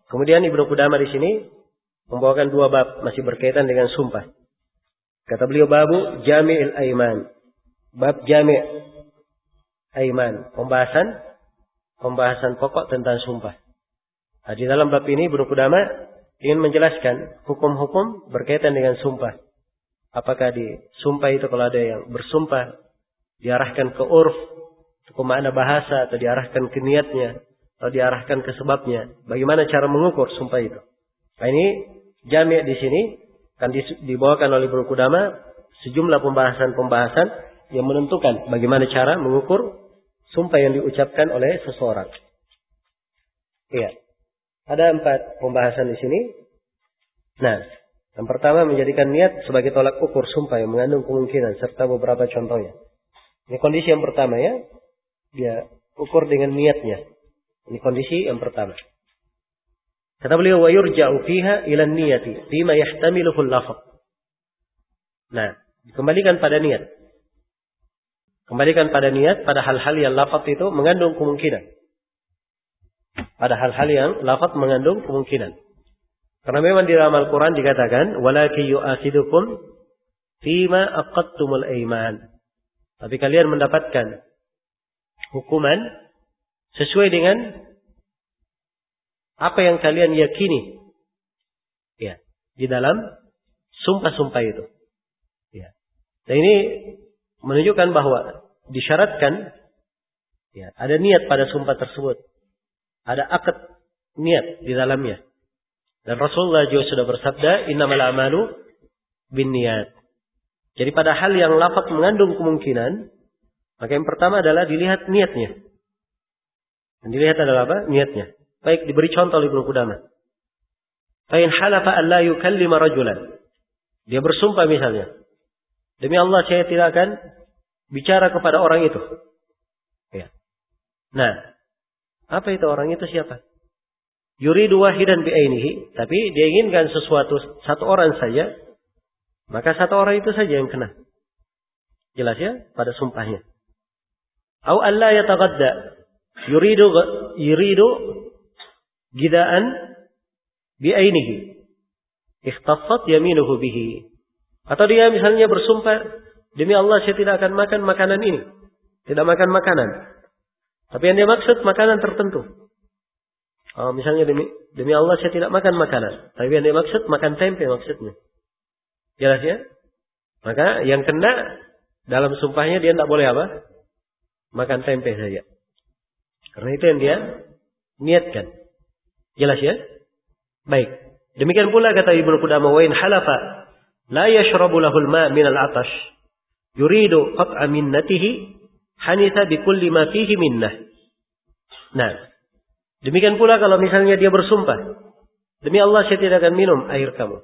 Kemudian Ibnu Qudamah di sini membawakan 2 bab masih berkaitan dengan sumpah. Kata beliau babu Jami'il Aiman. Bab Jami' Aiman, pembahasan pokok tentang sumpah. Nah, di dalam bab ini Ibnu Qudamah ingin menjelaskan hukum-hukum berkaitan dengan sumpah. Apakah di sumpah itu kalau ada yang bersumpah diarahkan ke urf, ke makna bahasa, atau diarahkan ke niatnya, atau diarahkan ke sebabnya. Bagaimana cara mengukur sumpah itu? Nah, ini jami' di sini kan dibawakan oleh Ibnu Qudamah sejumlah pembahasan yang menentukan bagaimana cara mengukur sumpah yang diucapkan oleh seseorang. Iya. Ada 4 pembahasan di sini. Nah, yang pertama menjadikan niat sebagai tolak ukur sumpah yang mengandung kemungkinan serta beberapa contohnya. Ini kondisi yang pertama ya. Dia ukur dengan niatnya. Ini kondisi yang pertama. Kata beliau wa yurja'u fiha ila niyati bima yahtamiluhu al-lafz. Nah, dikembalikan pada niat. Kembalikan pada niat pada hal-hal yang lafaz itu mengandung kemungkinan. Pada hal-hal yang lafaz mengandung kemungkinan. Karena memang di dalam Al-Qur'an dikatakan walaki yu'akidukum fima aqadtumul aiman. Tapi kalian mendapatkan hukuman sesuai dengan apa yang kalian yakini ya di dalam sumpah-sumpah itu. Ya. Dan ini menunjukkan bahwa disyaratkan ya ada niat pada sumpah tersebut. Ada akad niat di dalamnya. Dan Rasulullah juga sudah bersabda, "Innamal a'malu binniyat." Jadi pada hal yang lafaz mengandung kemungkinan, maka yang pertama adalah dilihat niatnya. Dan dilihat adalah apa? Niatnya. Baik, diberi contoh oleh Ibnu Qudamah. Fa in halafa an la yukallima rajulan. Dia bersumpah misalnya, demi Allah saya tidak akan bicara kepada orang itu. Ya. Nah, apa itu orang itu siapa? Yuridu wahidan bi'ainihi, tapi dia inginkan satu orang saja, maka satu orang itu saja yang kena. Jelas ya pada sumpahnya. Au alla yataghadda. Yuridu gidaan bi'ainihi. Ikhtaffat yaminuhu bihi. Atau dia misalnya bersumpah, demi Allah saya tidak akan makan makanan ini. Tidak makan makanan. Tapi yang dia maksud makanan tertentu. Oh, misalnya demi Allah saya tidak makan makanan. Tapi yang dia maksud makan tempe maksudnya. Jelas ya? Maka yang kena dalam sumpahnya dia tidak boleh apa? Makan tempe saja. Karena itu yang dia niatkan. Jelas ya? Baik. Demikian pula kata Ibnu Qudamah wa in halafa la yashrabu lahul ma' min al-'atash yuridu qat'a minnatihi hanitha bi kulli ma fihi minnah. Nah, demikian pula kalau misalnya dia bersumpah, demi Allah saya tidak akan minum air kamu.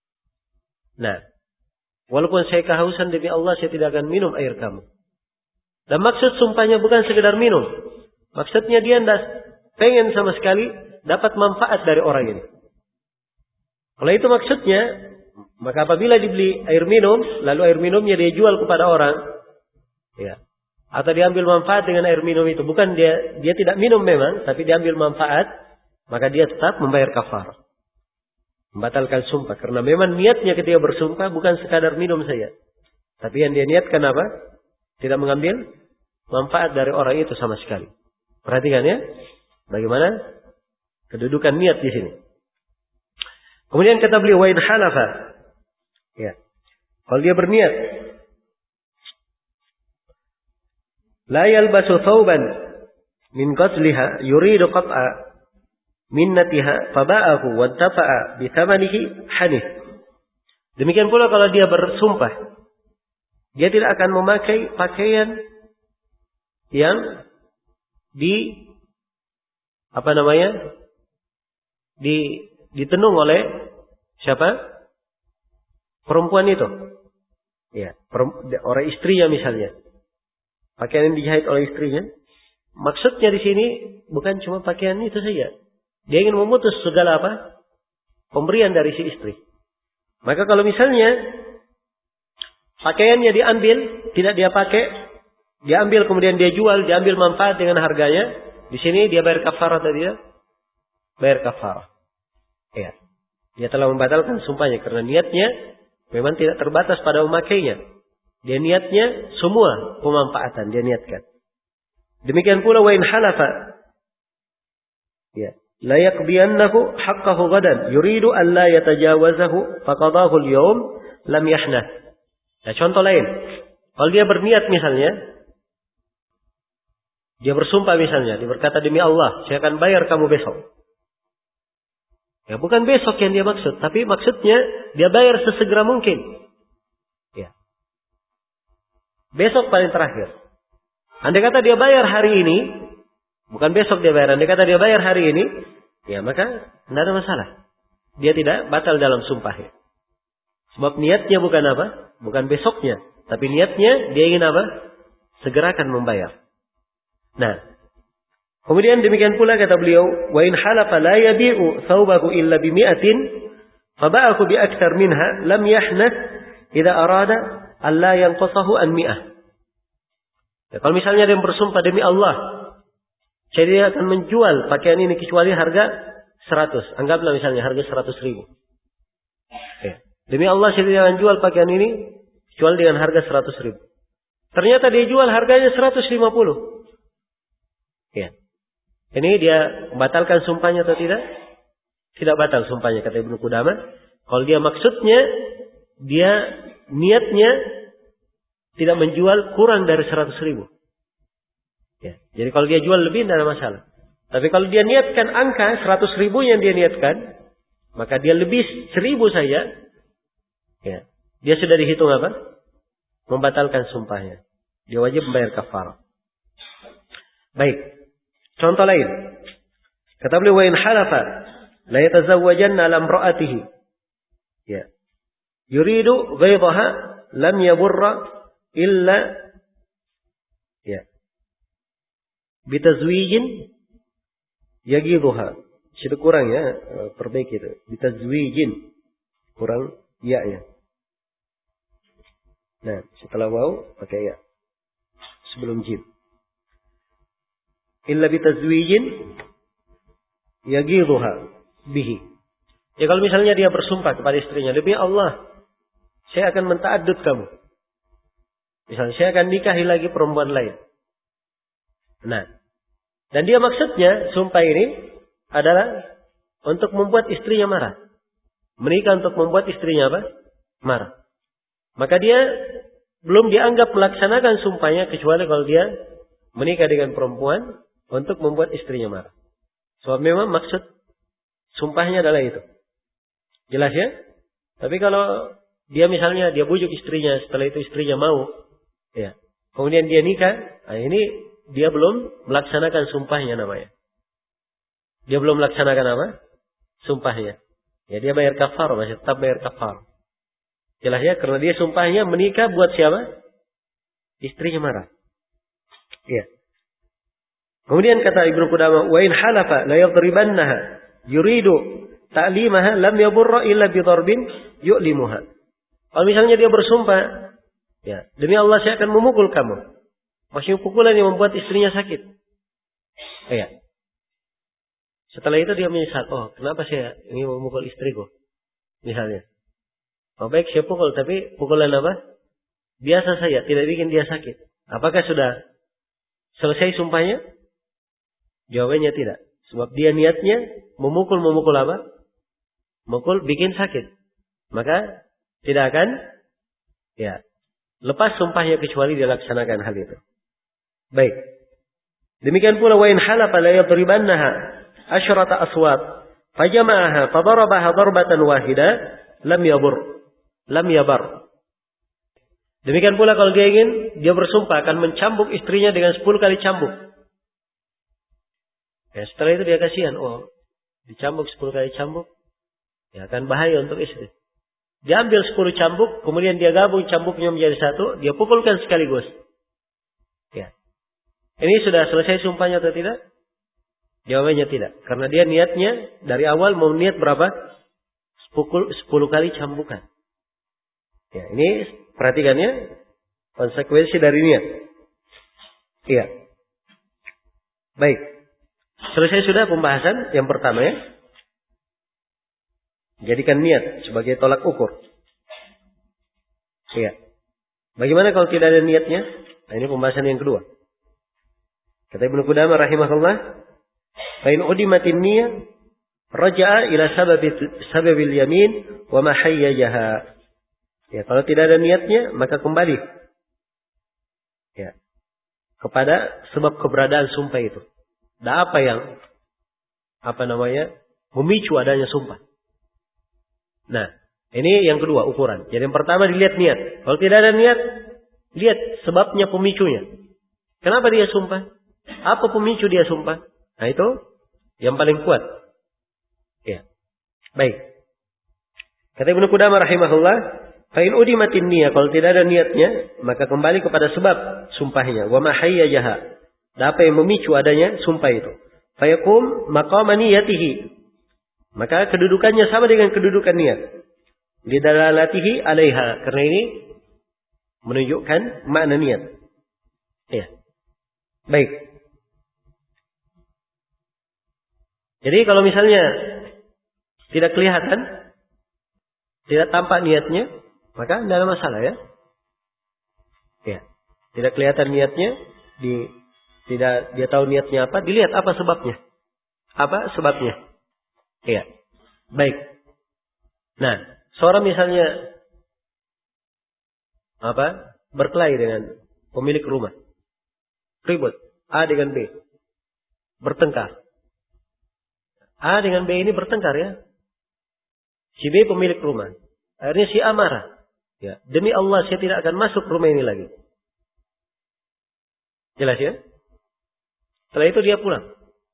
Nah, walaupun saya kehausan demi Allah saya tidak akan minum air kamu. Dan maksud sumpahnya bukan sekedar minum. Maksudnya dia tidak pengen sama sekali dapat manfaat dari orang ini. Kalau itu maksudnya, maka apabila dibeli air minum, lalu air minumnya dia jual kepada orang, ya, atau diambil manfaat dengan air minum itu, bukan dia tidak minum memang, tapi diambil manfaat, maka dia tetap membayar kafarah, membatalkan sumpah, karena memang niatnya ketika bersumpah bukan sekadar minum saja, tapi yang dia niatkan apa? Tidak mengambil manfaat dari orang itu sama sekali. Perhatikan ya, bagaimana kedudukan niat di sini. Kemudian kata beliau wa in halafa. Ya. Kalau dia berniat la yalbasu thawban min ghazliha yuridu qat'a minnatiha faba'ahu wa tafa'a bi thamanihi hanif. Demikian pula kalau dia bersumpah dia tidak akan memakai pakaian yang ditenung oleh siapa? Perempuan itu. Ya, orang istrinya misalnya. Pakaian yang dijahit oleh istrinya. Maksudnya di sini bukan cuma pakaian itu saja. Dia ingin memutus segala apa? Pemberian dari si istri. Maka kalau misalnya pakaiannya diambil, tidak dia pakai, diambil kemudian dia jual, diambil manfaat dengan harganya, di sini dia bayar kafarah atau dia bayar kafarah. Ya. Dia telah membatalkan sumpahnya karena niatnya memang tidak terbatas pada memakainya. Dia niatnya semua pemanfaatan dia niatkan. Demikian pula wa in halafa ya la yaqdiyannahu haqqahu gadan yuridu an la yatajawazahu faqadahu al-yawm lam yahnath. Nah, contoh lain. Kalau dia berniat misalnya, dia bersumpah misalnya, dia berkata demi Allah, saya akan bayar kamu besok. Ya, bukan besok yang dia maksud, tapi maksudnya dia bayar sesegera mungkin. Ya. Besok paling terakhir. Andai kata dia bayar hari ini, bukan besok dia bayar, andai kata dia bayar hari ini, ya maka tidak ada masalah. Dia tidak batal dalam sumpahnya. Sebab niatnya bukan apa? Bukan besoknya. Tapi niatnya dia ingin apa? Segerakan membayar. Nah. Kemudian demikian pula kata beliau. Wa in halafa la yabi'u thawbahu illa bimi'atin. Faba'ahu bi'akthar minha. Lam yahnath. Idza arada. Alla yanqusahu an mi'ah. Ya, kalau misalnya dia bersumpah demi Allah. Jadi dia akan menjual pakaian ini kecuali harga 100. Anggaplah misalnya harga 100.000. Ya. Demi Allah saya tidak akan jual pakaian ini jual dengan harga 100.000. Ternyata dia jual harganya 150. Ya. Ini dia membatalkan sumpahnya atau tidak? Tidak batal sumpahnya kata Ibnu Qudamah. Kalau dia maksudnya dia niatnya tidak menjual kurang dari 100.000. Ya. Jadi kalau dia jual lebih tidak ada masalah. Tapi kalau dia niatkan angka 100.000 yang dia niatkan, maka dia lebih 1.000 saja. Ya. Dia sudah dihitung apa? Membatalkan sumpahnya. Dia wajib membayar kafarah. Baik. Contoh lain. Kata beliau wa in halafa la yatazawwajanna ala imra'atihi. Ya. Yuridu ghaydaha lam yaburra illa ya. Bitazwijin yaghidha. Itu kurang ya, perbaiki itu. Bitazwijin. Kurang ya-nya. Nah, setelah waw pakai ya. Sebelum jim. Illa bitazwijin yaghidha bihi. Ya kalau misalnya dia bersumpah kepada istrinya, demi Allah, saya akan menta'addud kamu. Misalnya saya akan nikahi lagi perempuan lain. Nah, dan dia maksudnya sumpah ini adalah untuk membuat istrinya marah. Menikah untuk membuat istrinya apa? Marah. Maka dia belum dianggap melaksanakan sumpahnya kecuali kalau dia menikah dengan perempuan untuk membuat istrinya marah. Sebab memang maksud sumpahnya adalah itu. Jelas ya? Tapi kalau dia misalnya dia bujuk istrinya, setelah itu istrinya mau, ya. Kemudian dia nikah, nah ini dia belum melaksanakan sumpahnya namanya. Dia belum melaksanakan apa? Sumpahnya. Ya dia bayar kafar, masih tetap bayar kafar. Jelas ya, karena dia sumpahnya menikah buat siapa? Istrinya marah. Ya. Kemudian kata Ibnu Qudamah, wa in halafa la yadribannaha yuridu ta'limaha lam yaburra illa bi darbin yu'limuha. Kalau misalnya dia bersumpah, ya, demi Allah saya akan memukul kamu. Maksudnya pukulan yang membuat istrinya sakit. Ya. Setelah itu dia menyesal, oh kenapa saya ini memukul istriku? Misalnya. Oh baik saya pukul, tapi pukulan apa? Biasa saja, tidak bikin dia sakit. Apakah sudah selesai sumpahnya? Jawabannya tidak. Sebab dia niatnya memukul apa? Memukul bikin sakit. Maka tidak akan ya lepas sumpahnya kecuali dia laksanakan hal itu. Baik. Demikian pula wa in halafa la yadribannaha asyrata aswat fajama'aha fadarabaha darbatan wahida lam yabar. Demikian pula kalau dia ingin, dia bersumpah akan mencambuk istrinya dengan 10 kali cambuk. Ya, setelah itu dia kasihan, oh dicambuk 10 kali cambuk, ya akan bahaya untuk istri. Dia ambil 10 cambuk, kemudian dia gabung cambuknya menjadi satu, dia pukulkan sekaligus. Ya. Ini sudah selesai sumpahnya atau tidak? Jawabannya tidak. Karena dia niatnya dari awal mau niat berapa? 10 kali cambukan. Ya, ini perhatikannya konsekuensi dari niat. Iya. Baik. Selesai sudah pembahasan yang pertama ya. Jadikan niat sebagai tolak ukur. Iya. Bagaimana kalau tidak ada niatnya? Nah, ini pembahasan yang kedua. Kata Ibnu Qudamah rahimahullah, fa in udimatin niyyah raja'a ila sababil yamin wa ma hayyajaha. Ya, kalau tidak ada niatnya, maka kembali ya kepada sebab keberadaan sumpah itu. Dan apa yang memicu adanya sumpah. Nah, ini yang kedua ukuran. Jadi yang pertama dilihat niat. Kalau tidak ada niat, lihat sebabnya, pemicunya. Kenapa dia sumpah? Apa pemicu dia sumpah? Nah, itu yang paling kuat. Ya. Baik. Kata Ibnu Qudamah rahimahullah, fa in udimatin niyyah, kalau tidak ada niatnya, maka kembali kepada sebab sumpahnya. Wa ma hayyajaha. Dan apa yang memicu adanya sumpah itu? Fa yakum maqama niyyatihi. Maka kedudukannya sama dengan kedudukan niat. Lidalalatihi 'alaiha. Karena ini menunjukkan makna niat. Ya. Baik. Jadi kalau misalnya tidak kelihatan, tidak tampak niatnya, maka tidak ada masalah ya. Ya. Tidak kelihatan niatnya, tidak dia tahu niatnya apa, dilihat apa sebabnya. Apa sebabnya? Iya. Baik. Nah, seorang misalnya berkelahi dengan pemilik rumah. Ribut A dengan B. Bertengkar. A dengan B ini bertengkar ya. Si B pemilik rumah. Akhirnya si A marah. Ya, demi Allah saya tidak akan masuk rumah ini lagi. Jelas ya? Setelah itu dia pulang.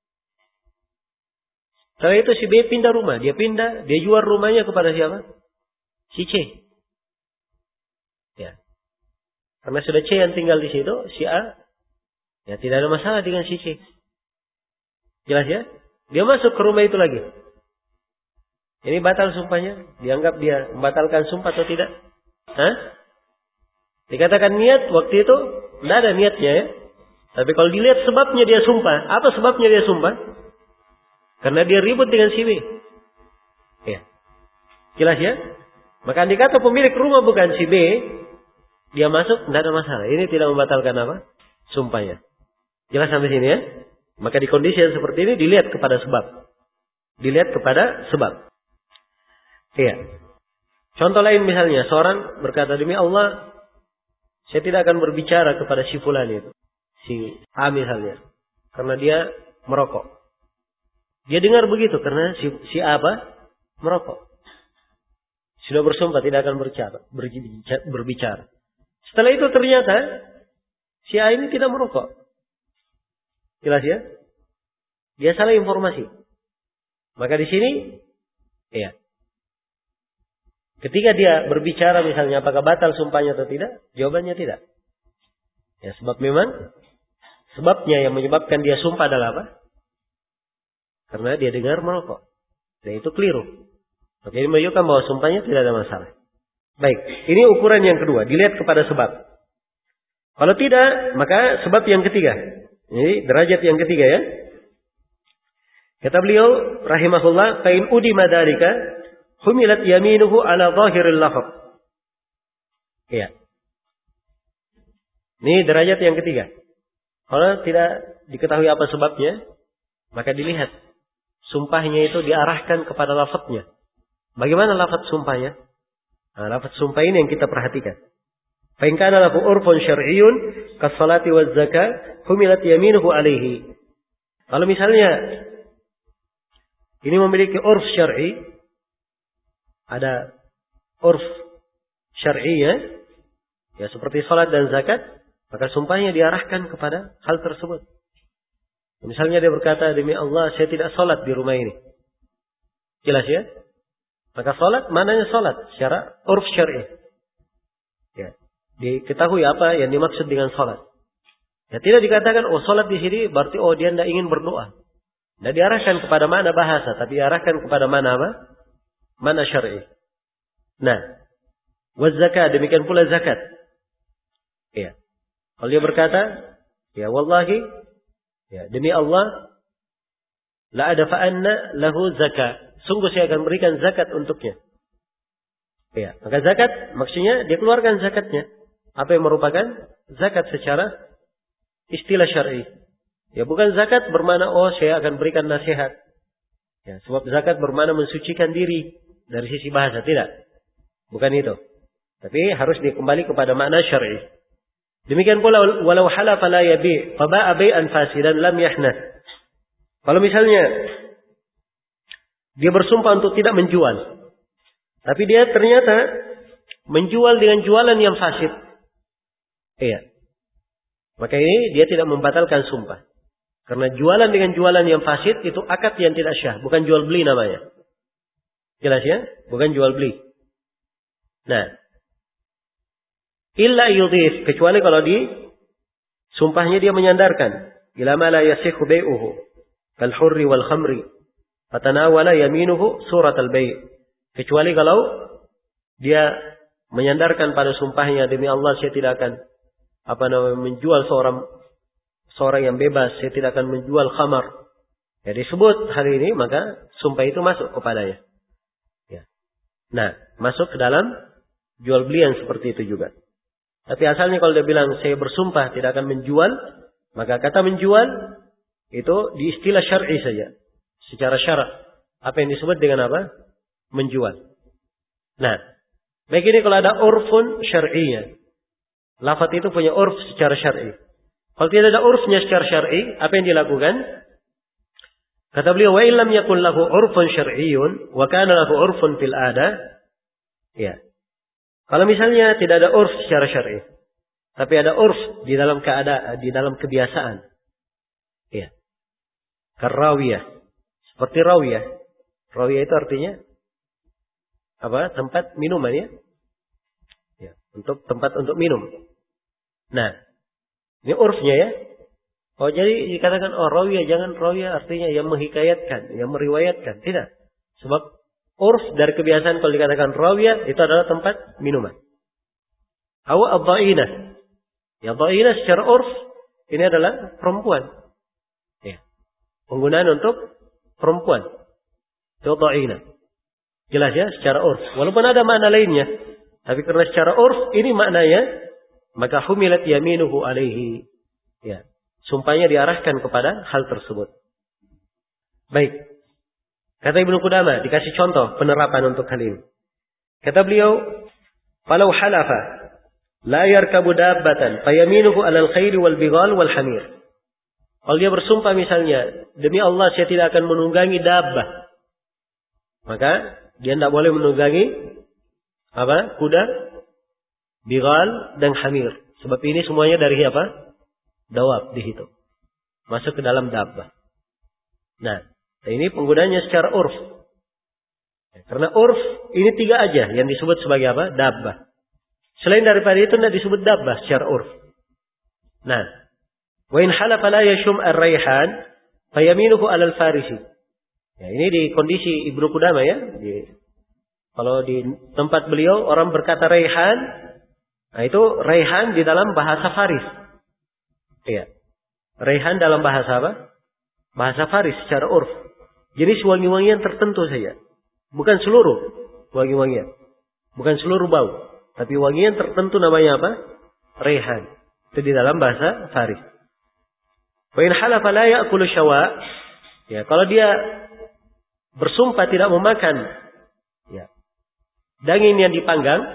Setelah itu si B pindah rumah. Dia jual rumahnya kepada siapa? Si C. Ya. Karena sudah C yang tinggal di situ, si A ya tidak ada masalah dengan si C. Jelas ya? Dia masuk ke rumah itu lagi. Ini batal sumpahnya? Dianggap dia membatalkan sumpah atau tidak? Hah? Dikatakan niat waktu itu tidak ada niatnya ya. Tapi kalau dilihat sebabnya dia sumpah, apa sebabnya dia sumpah? Karena dia ribut dengan si B. Ya. Jelas ya? Maka dikata pemilik rumah bukan si B, dia masuk tidak ada masalah. Ini tidak membatalkan apa? Sumpahnya. Jelas sampai sini ya? Maka di kondisi yang seperti ini dilihat kepada sebab. Dilihat kepada sebab. Iya. Contoh lain misalnya, seorang berkata, demi Allah, saya tidak akan berbicara kepada si fulan itu. Si A misalnya. Karena dia merokok. Dia dengar begitu karena si A merokok. Sudah bersumpah tidak akan berbicara. Setelah itu ternyata si A ini tidak merokok. Jelas ya? Dia salah informasi. Maka di sini, ya. Ketika dia berbicara misalnya apakah batal sumpahnya atau tidak? Jawabannya tidak. Ya, sebabnya yang menyebabkan dia sumpah adalah apa? Karena dia dengar merokok. Dan itu keliru. Maka ini menunjukkan bahwa sumpahnya tidak ada masalah. Baik, ini ukuran yang kedua. Dilihat kepada sebab. Kalau tidak, maka sebab yang ketiga. Ini derajat yang ketiga ya. Kata beliau, rahimahullah, fa'in udima dzalika humilat yaminuhu ala zahiril lafaz. Iya. Ini derajat yang ketiga. Kalau tidak diketahui apa sebabnya, maka dilihat sumpahnya itu diarahkan kepada lafaznya. Bagaimana lafaz sumpahnya? Nah, lafaz sumpah ini yang kita perhatikan. Fa in kana lahu urfun syar'iyyun kas-salati waz-zakah humilat yaminuhu alaihi. Kalau misalnya ini memiliki urf syar'i, ada urf syar'i ya seperti salat dan zakat, maka sumpahnya diarahkan kepada hal tersebut. Misalnya dia berkata, demi Allah saya tidak salat di rumah ini. Jelas ya? Maka salat, mananya salat secara urf syar'i. Ya, diketahui apa yang dimaksud dengan salat. Ya, tidak dikatakan salat di sini berarti dia tidak ingin berdoa. Tidak diarahkan kepada mana bahasa, tapi diarahkan kepada mana apa? Mana syar'i. Nah, waz zakat, demikian pula zakat. Ya. Kalau dia berkata, ya wallahi, ya demi Allah, la adfa'anna lahu zakat. sungguh saya akan berikan zakat untuknya. Ya, maka zakat maksudnya dia keluarkan zakatnya. Apa yang merupakan zakat secara istilah syar'i. Ya, bukan zakat bermakna saya akan berikan nasihat. Ya, sebab zakat bermakna mensucikan diri dari sisi bahasa, tidak. Bukan itu. Tapi harus dikembali kepada makna syar'i. Demikian pula walau halafa la yabi' fa ba'a bai'an fasidan lam yahnath. Kalau misalnya dia bersumpah untuk tidak menjual, tapi dia ternyata menjual dengan jualan yang fasid. Iya. Maka ini dia tidak membatalkan sumpah. Karena jualan dengan jualan yang fasid itu akad yang tidak syah, bukan jual beli namanya. Jelas ya? Bukan jual beli. Nah, illa yudhif, kecuali kalau di sumpahnya dia menyandarkan ila ma la yasihhu bai'uhu kal hurri wal khamri fatanawala yaminuhu surat al bai'. Kecuali kalau dia menyandarkan pada sumpahnya, demi Allah saya tidak akan menjual seorang yang bebas, saya tidak akan menjual khamar. Ya, disebut hal ini, maka sumpah itu masuk kepadanya. Ya. Nah, masuk ke dalam jual beli yang seperti itu juga. Tapi asalnya kalau dia bilang saya bersumpah tidak akan menjual, maka kata menjual itu di istilah syar'i saja. Secara syarak. Apa yang disebut dengan apa? Menjual. Nah, baik ini kalau ada urfun syar'iyya. Lafaz itu punya urf secara syar'i. Kalau tidak ada urfnya secara syar'i, apa yang dilakukan? Kata beliau, wa illam yakun lahu urfun syar'iyyun wa kana lahu urfun fil ada. Ya. Kalau misalnya tidak ada urf secara syar'i, tapi ada urf di dalam keadaan, di dalam kebiasaan. Ya. Karawiyah. Seperti rawiyah. Rawiyah itu artinya apa? Tempat minuman ya. Ya, untuk tempat untuk minum. Nah, ini urfnya ya. Oh, jadi dikatakan rawiyah, jangan rawiyah artinya yang menghikayatkan, yang meriwayatkan. Tidak. Sebab urf dari kebiasaan kalau dikatakan rawiyah itu adalah tempat minuman. Awa ad-dha'inah. Ya, dha'inah secara urf ini adalah perempuan. Ya. Penggunaan untuk perempuan. Itu dha'inah. Jelas ya secara urf. Walaupun ada makna lainnya, tapi karena secara urf ini maknanya, maka humilat yaminuhu alaihi. Ya. Sumpahnya diarahkan kepada hal tersebut. Baik. Kata Ibnu Qudamah, dikasih contoh penerapan untuk hal ini. Kata beliau, "Falau halafa la yarkabu dabbatan fayaminuhu 'alal khayli wal bighal wal hamir." Kalau dia bersumpah misalnya, demi Allah saya tidak akan menunggangi dabbah. Maka dia tidak boleh menunggangi apa? Kuda, bighal dan hamir. Sebab ini semuanya dari apa? Dawab dihitung. Masuk ke dalam dabbah. Nah, ini penggunaannya secara urf. Karena urf ini 3 aja yang disebut sebagai apa? Dabbah. Selain daripada itu tidak disebut dabbah secara urf. Nah, wa in halafa la yashum ar-rayhan fayaminuhu 'alal farisi. Ya, ini di kondisi Ibnu Qudamah ya. Kalau di tempat beliau orang berkata rayhan, nah itu rayhan di dalam bahasa Faris. Iya. Rayhan dalam bahasa apa? Bahasa Faris secara urf. Jenis wangi-wangian tertentu saja. Bukan seluruh wangi-wangian. Bukan seluruh bau. Tapi wangian tertentu namanya apa? Rayhan. Itu di dalam bahasa Faris. Wa in halafa la ya'kulu syawa. Ya, kalau dia bersumpah tidak memakan ya, daging yang dipanggang,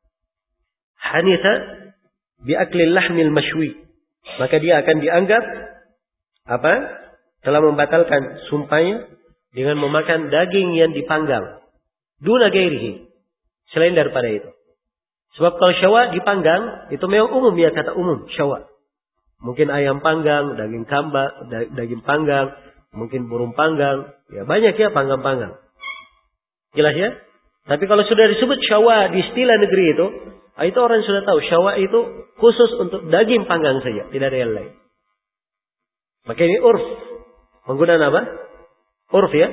hanitha bi aklil lahmil mashwi. Maka dia akan dianggap apa? Telah membatalkan sumpahnya dengan memakan daging yang dipanggang. Duna gairihi. Selain daripada itu. Sebab kalau syawa dipanggang, itu memang umum ya, kata umum, syawa. Mungkin ayam panggang, daging kambing, daging panggang, mungkin burung panggang. Ya banyak ya panggang-panggang. Jelas ya? Tapi kalau sudah disebut syawa di istilah negeri itu orang sudah tahu syawa itu khusus untuk daging panggang saja, tidak ada yang lain. Maka ini urf. Penggunaan apa? Urf ya.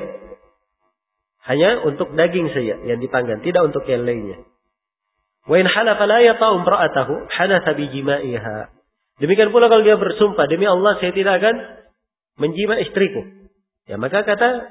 Hanya untuk daging saja yang dipanggang, tidak untuk yang lainnya. Wa in halafa la yata'u imra'atahu hadatha bi jima'iha. Demikian pula kalau dia bersumpah, demi Allah saya tidak akan menjima istriku. Ya maka kata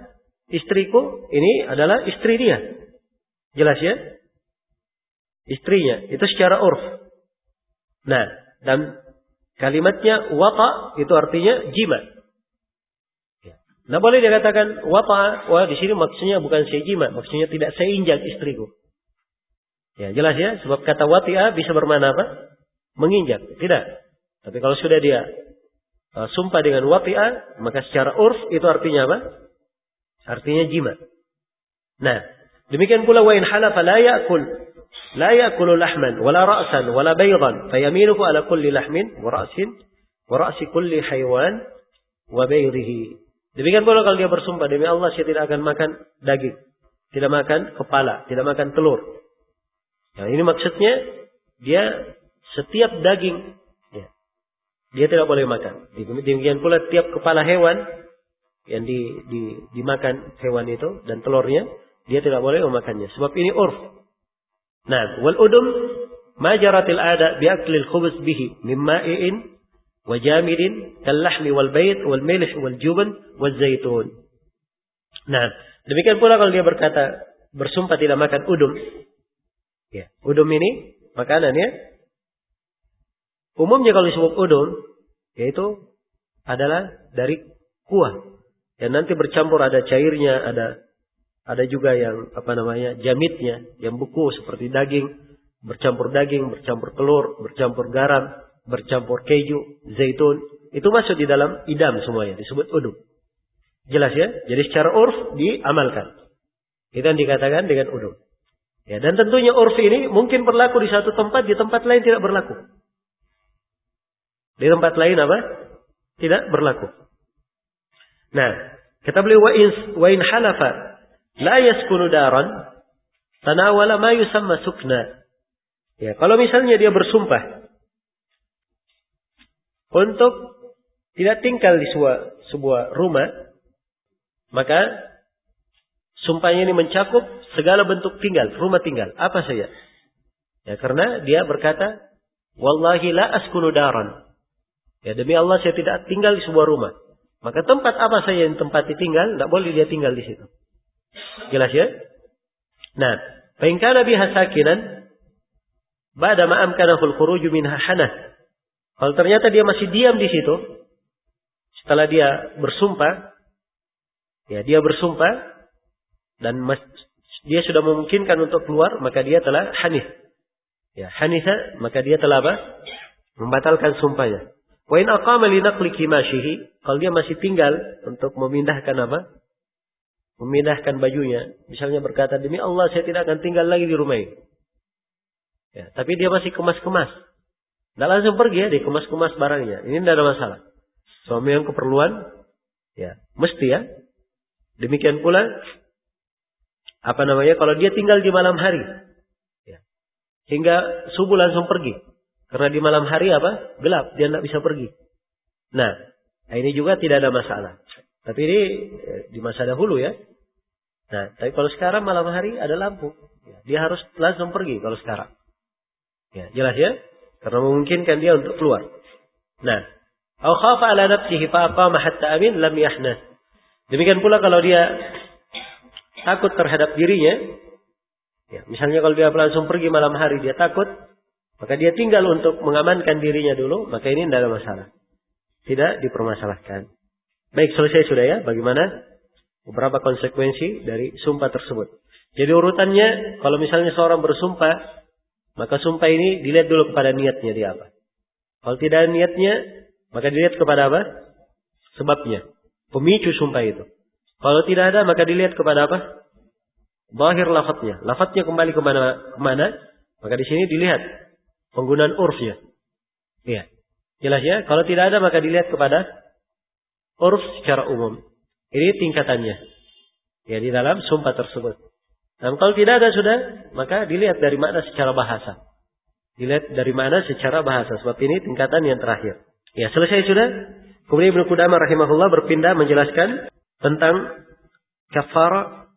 istriku ini adalah istri dia. Jelas ya? Istrinya. Itu secara urf. Nah, dan kalimatnya wata itu artinya jima. Nah, boleh dikatakan wata, wah di sini maksudnya bukan saya jima, maksudnya tidak saya injak istriku. Ya, jelas ya, sebab kata wati'ah bisa bermakna apa? Menginjak. Tidak. Tapi kalau sudah dia sumpah dengan wati'ah, maka secara urf itu artinya apa? Artinya jima. Nah, demikian pula wa in halafa la ya'kulu lahman wala ra'san wala baydan fayaminuhu ala kulli lahmin wa ra'si kulli haywan wa baydihi. Demikian pula kalau dia bersumpah demi Allah saya tidak akan makan daging, tidak makan kepala, tidak makan telur. Nah, ini maksudnya dia setiap daging dia tidak boleh makan. Demikian pula tiap kepala hewan yang dimakan hewan itu dan telurnya dia tidak boleh memakannya. Sebab ini urf. Nah, wal udum ma jaratil ada bi aklil khubz bihi mimma'in wa jamidin kal lahmi wal bayt wal milh wal jubn wal zaitun. Nah, demikian pula kalau dia berkata bersumpah tidak makan udum. Ya, udum ini makanannya umumnya kalau disebut udum yaitu adalah dari kuah. Dan nanti bercampur ada cairnya, ada juga yang jamitnya, yang beku seperti daging, bercampur telur, bercampur garam, bercampur keju, zaitun, itu masuk di dalam idam semuanya, disebut udum. Jelas ya? Jadi secara urf diamalkan. Itu yang dikatakan dengan udum. Ya, dan tentunya urf ini mungkin berlaku di satu tempat, di tempat lain tidak berlaku. Di tempat lain apa? Tidak berlaku. Nah, kata beliau wa in halafa la yaskunu daran tanawala ma yusamma sukna. Ya, kalau misalnya dia bersumpah untuk tidak tinggal di sebuah rumah, maka sumpahnya ini mencakup segala bentuk tinggal, rumah tinggal, apa saja. Ya, karena dia berkata, wallahi la askunu daran. Ya, demi Allah saya tidak tinggal di sebuah rumah. Maka tempat apa saja yang tempati tinggal, tidak boleh dia tinggal di situ. Jelas ya? Nah, fa in kana biha sakinan ba'da ma amkanahul khuruj minha hanath. Kalau ternyata dia masih diam di situ, setelah dia bersumpah, ya dia bersumpah dan dia sudah memungkinkan untuk keluar, maka dia telah hanith. Ya, hanitha, maka dia telah apa? Membatalkan sumpahnya. Wa in aqama li naqli kimashihi, kalau dia masih tinggal untuk memindahkan apa? Memindahkan bajunya. Misalnya berkata, demi Allah saya tidak akan tinggal lagi di rumah ini. Ya, tapi dia masih kemas-kemas. Tidak langsung pergi ya, dia kemas-kemas barangnya. Ini tidak ada masalah. Suami yang keperluan, ya mesti ya. Demikian pula, kalau dia tinggal di malam hari, ya, hingga subuh langsung pergi. Karena di malam hari apa? Gelap, dia tidak bisa pergi. Nah, ini juga tidak ada masalah. Tapi ini di masa dahulu ya. Nah, tapi kalau sekarang malam hari ada lampu, ya, dia harus langsung pergi kalau sekarang. Ya, jelas ya? Karena memungkinkan dia untuk keluar. Nah, au khafa ala nafsihi fa aqama hatta amin lam yahnath. Demikian pula kalau dia takut terhadap dirinya, ya, misalnya kalau dia langsung pergi malam hari dia takut, maka dia tinggal untuk mengamankan dirinya dulu, maka ini tidak ada masalah. Tidak dipermasalahkan. Baik, selesai sudah ya. Bagaimana beberapa konsekuensi dari sumpah tersebut. Jadi urutannya, kalau misalnya seorang bersumpah, maka sumpah ini dilihat dulu kepada niatnya dia apa. Kalau tidak ada niatnya, maka dilihat kepada apa? Sebabnya. Pemicu sumpah itu. Kalau tidak ada, maka dilihat kepada apa? Zahir lafadznya. Lafadznya kembali kemana? Maka di sini dilihat penggunaan urfnya. Iya. Jelas ya? Kalau tidak ada maka dilihat kepada urf secara umum. Ini tingkatannya. Ya, di dalam sumpah tersebut. Dan kalau tidak ada sudah, maka dilihat dari makna secara bahasa. Dilihat dari makna secara bahasa. Sebab ini tingkatan yang terakhir. Ya, selesai sudah. Kemudian Ibnu Qudamah rahimahullah berpindah menjelaskan tentang kafarah